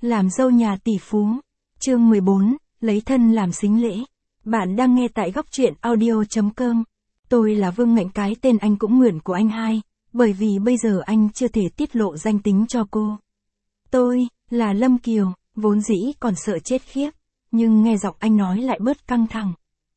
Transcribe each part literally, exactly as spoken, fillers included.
Làm dâu nhà tỷ phú. Chương mười bốn, lấy thân làm sính lễ. Bạn đang nghe tại góc truyện audio chấm com. Tôi là Vương Ngạnh, cái tên anh cũng mượn của anh hai, bởi vì bây giờ anh chưa thể tiết lộ danh tính cho cô. Tôi, là Lâm Kiều, vốn dĩ còn sợ chết khiếp, nhưng nghe giọng anh nói lại bớt căng thẳng.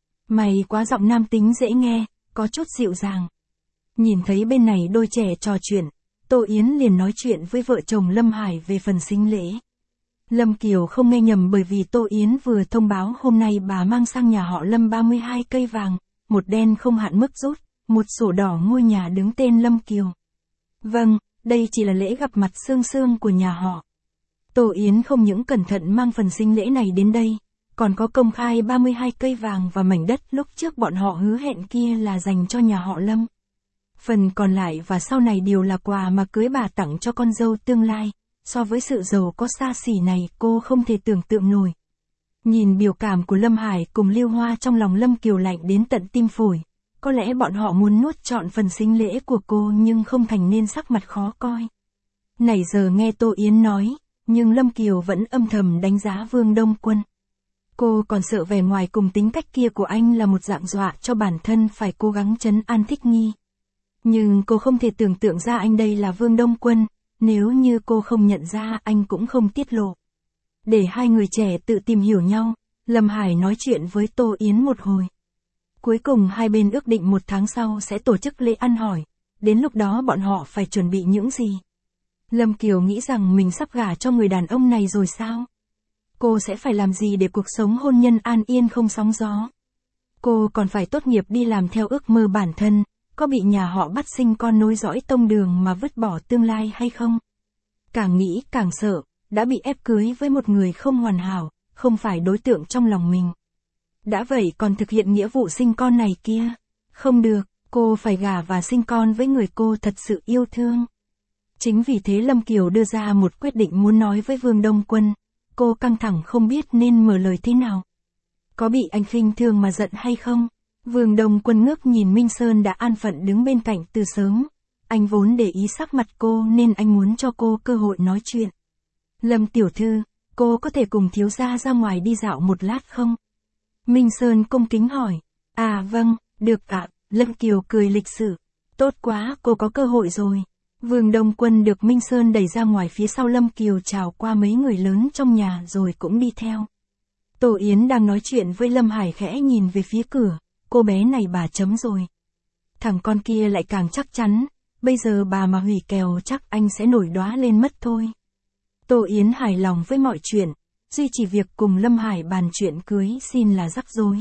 Mày quá giọng nam tính dễ nghe, có chút dịu dàng. Nhìn thấy bên này đôi trẻ trò chuyện, Tô Yến liền nói chuyện với vợ chồng Lâm Hải về phần sính lễ. Lâm Kiều không nghe nhầm, bởi vì Tô Yến vừa thông báo hôm nay bà mang sang nhà họ Lâm ba mươi hai cây vàng, một đen không hạn mức rút, một sổ đỏ ngôi nhà đứng tên Lâm Kiều. Vâng, đây chỉ là lễ gặp mặt sương sương của nhà họ. Tô Yến không những cẩn thận mang phần sính lễ này đến đây, còn có công khai ba mươi hai cây vàng và mảnh đất lúc trước bọn họ hứa hẹn kia là dành cho nhà họ Lâm. Phần còn lại và sau này đều là quà mà cưới bà tặng cho con dâu tương lai. So với sự giàu có xa xỉ này, cô không thể tưởng tượng nổi. Nhìn biểu cảm của Lâm Hải cùng Lưu Hoa, trong lòng Lâm Kiều lạnh đến tận tim phổi. Có lẽ bọn họ muốn nuốt trọn phần sính lễ của cô nhưng không thành nên sắc mặt khó coi. Nãy giờ nghe Tô Yến nói, nhưng Lâm Kiều vẫn âm thầm đánh giá Vương Đông Quân. Cô còn sợ vẻ ngoài cùng tính cách kia của anh là một dạng dọa cho bản thân phải cố gắng trấn an thích nghi. Nhưng cô không thể tưởng tượng ra anh đây là Vương Đông Quân. Nếu như cô không nhận ra, anh cũng không tiết lộ. Để hai người trẻ tự tìm hiểu nhau, Lâm Hải nói chuyện với Tô Yến một hồi. Cuối cùng hai bên ước định một tháng sau sẽ tổ chức lễ ăn hỏi. Đến lúc đó bọn họ phải chuẩn bị những gì? Lâm Kiều nghĩ rằng mình sắp gả cho người đàn ông này rồi sao? Cô sẽ phải làm gì để cuộc sống hôn nhân an yên không sóng gió? Cô còn phải tốt nghiệp đi làm theo ước mơ bản thân. Có bị nhà họ bắt sinh con nối dõi tông đường mà vứt bỏ tương lai hay không? Càng nghĩ càng sợ, đã bị ép cưới với một người không hoàn hảo, không phải đối tượng trong lòng mình. Đã vậy còn thực hiện nghĩa vụ sinh con này kia. Không được, cô phải gả và sinh con với người cô thật sự yêu thương. Chính vì thế Lâm Kiều đưa ra một quyết định muốn nói với Vương Đông Quân. Cô căng thẳng không biết nên mở lời thế nào. Có bị anh khinh thường mà giận hay không? Vương Đông Quân ngước nhìn Minh Sơn đã an phận đứng bên cạnh từ sớm. Anh vốn để ý sắc mặt cô nên anh muốn cho cô cơ hội nói chuyện. Lâm tiểu thư, cô có thể cùng thiếu gia ra ngoài đi dạo một lát không? Minh Sơn cung kính hỏi. À vâng, được ạ. Lâm Kiều cười lịch sự. Tốt quá, cô có cơ hội rồi. Vương Đông Quân được Minh Sơn đẩy ra ngoài phía sau Lâm Kiều, chào qua mấy người lớn trong nhà rồi cũng đi theo. Tô Yến đang nói chuyện với Lâm Hải khẽ nhìn về phía cửa. Cô bé này bà chấm rồi. Thằng con kia lại càng chắc chắn, bây giờ bà mà hủy kèo chắc anh sẽ nổi đóa lên mất thôi. Tô Yến hài lòng với mọi chuyện, duy chỉ việc cùng Lâm Hải bàn chuyện cưới xin là rắc rối.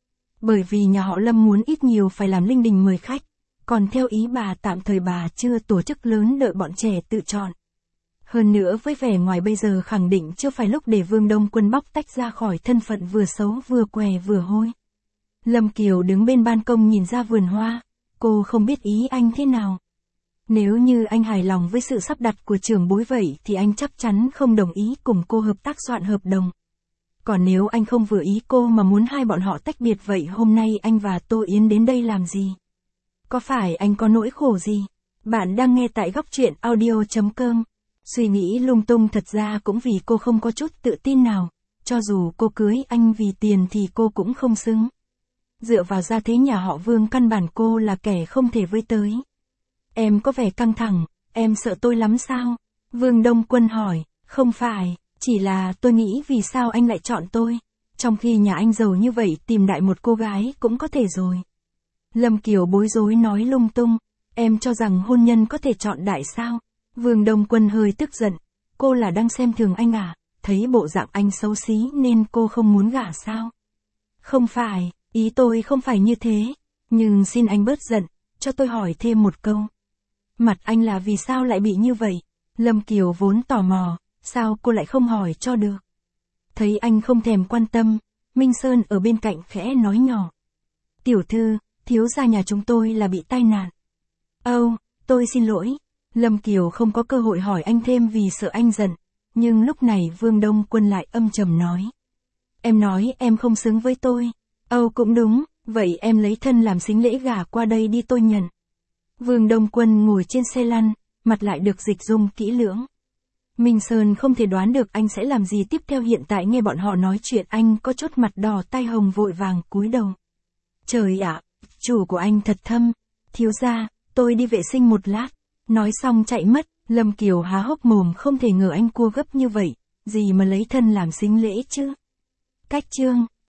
Bởi vì nhà họ Lâm muốn ít nhiều phải làm linh đình mời khách, còn theo ý bà tạm thời bà chưa tổ chức lớn đợi bọn trẻ tự chọn. Hơn nữa với vẻ ngoài bây giờ khẳng định chưa phải lúc để Vương Đông Quân bóc tách ra khỏi thân phận vừa xấu vừa què vừa hôi. Lâm Kiều đứng bên ban công nhìn ra vườn hoa, cô không biết ý anh thế nào. Nếu như anh hài lòng với sự sắp đặt của trưởng bối vậy thì anh chắc chắn không đồng ý cùng cô hợp tác soạn hợp đồng. Còn nếu anh không vừa ý cô mà muốn hai bọn họ tách biệt vậy hôm nay anh và Tô Yến đến đây làm gì? Có phải anh có nỗi khổ gì? Bạn đang nghe tại góc truyện audio chấm com. Suy nghĩ lung tung, thật ra cũng vì cô không có chút tự tin nào. Cho dù cô cưới anh vì tiền thì cô cũng không xứng. Dựa vào gia thế nhà họ Vương căn bản cô là kẻ không thể với tới. Em có vẻ căng thẳng, em sợ tôi lắm sao? Vương Đông Quân hỏi. Không phải, chỉ là tôi nghĩ vì sao anh lại chọn tôi. Trong khi nhà anh giàu như vậy tìm đại một cô gái cũng có thể rồi. Lâm Kiều bối rối nói lung tung. Em cho rằng hôn nhân có thể chọn đại sao? Vương Đông Quân hơi tức giận. Cô là đang xem thường anh à? Thấy bộ dạng anh xấu xí nên cô không muốn gả sao? Không phải. Ý tôi không phải như thế, nhưng xin anh bớt giận, cho tôi hỏi thêm một câu. Mặt anh là vì sao lại bị như vậy? Lâm Kiều vốn tò mò, sao cô lại không hỏi cho được? Thấy anh không thèm quan tâm, Minh Sơn ở bên cạnh khẽ nói nhỏ. Tiểu thư, thiếu gia nhà chúng tôi là bị tai nạn. Âu, oh, tôi xin lỗi. Lâm Kiều không có cơ hội hỏi anh thêm vì sợ anh giận, nhưng lúc này Vương Đông Quân lại âm trầm nói. Em nói em không xứng với tôi. Âu oh, cũng đúng, vậy em lấy thân làm sính lễ gả qua đây đi tôi nhận. Vương Đông Quân ngồi trên xe lăn, mặt lại được dịch dung kỹ lưỡng. Minh Sơn không thể đoán được anh sẽ làm gì tiếp theo, hiện tại nghe bọn họ nói chuyện anh có chút mặt đỏ tai hồng vội vàng cúi đầu. Trời ạ, chủ của anh thật thâm. Thiếu gia, tôi đi vệ sinh một lát. Nói xong chạy mất, Lâm Kiều há hốc mồm không thể ngờ anh cua gấp như vậy, gì mà lấy thân làm sính lễ chứ. Cách chương